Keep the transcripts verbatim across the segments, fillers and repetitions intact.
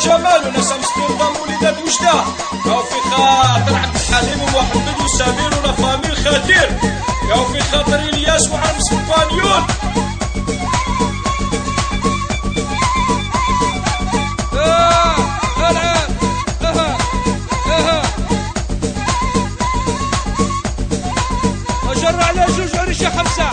جمال وناس امستردام وليدات وجدة. ياو في خاطر عبد الحليم ومحمد وسمير ولا فامي خطير. ياو في خاطر الياس وعرس البانيون. جر على جوج عريشة خمسة.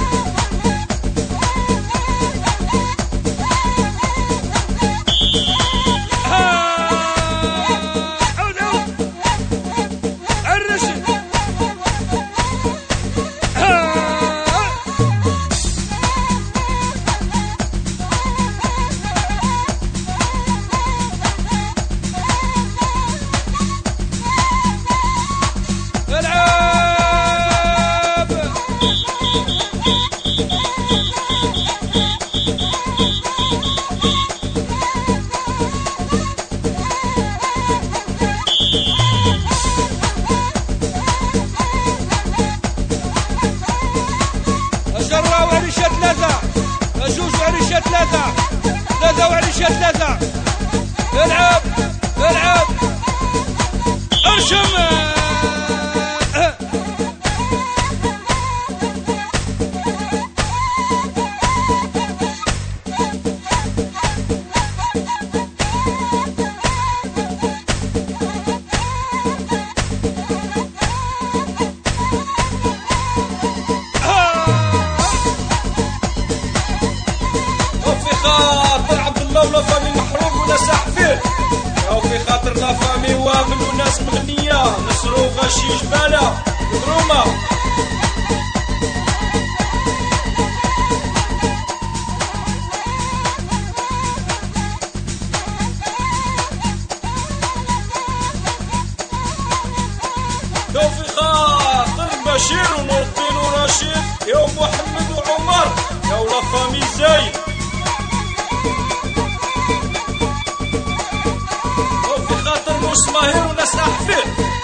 جرة وعريشة ثلاثة، جوج وعريشة ثلاثة، ثلاثة وعريشة ثلاثة. العب العب ارشم. خاطر عبد الله ولا فامي محروم وناس حفير. ياو في خاطر لا فامي وامن وناس مغنية. نصرو غشي جبالة مضرومة. ياو في خاطر بشير ونور الدين ورشيد. ياو محمد وعمر. ياو لا فامي زايد. ماهر وناس أحفاد.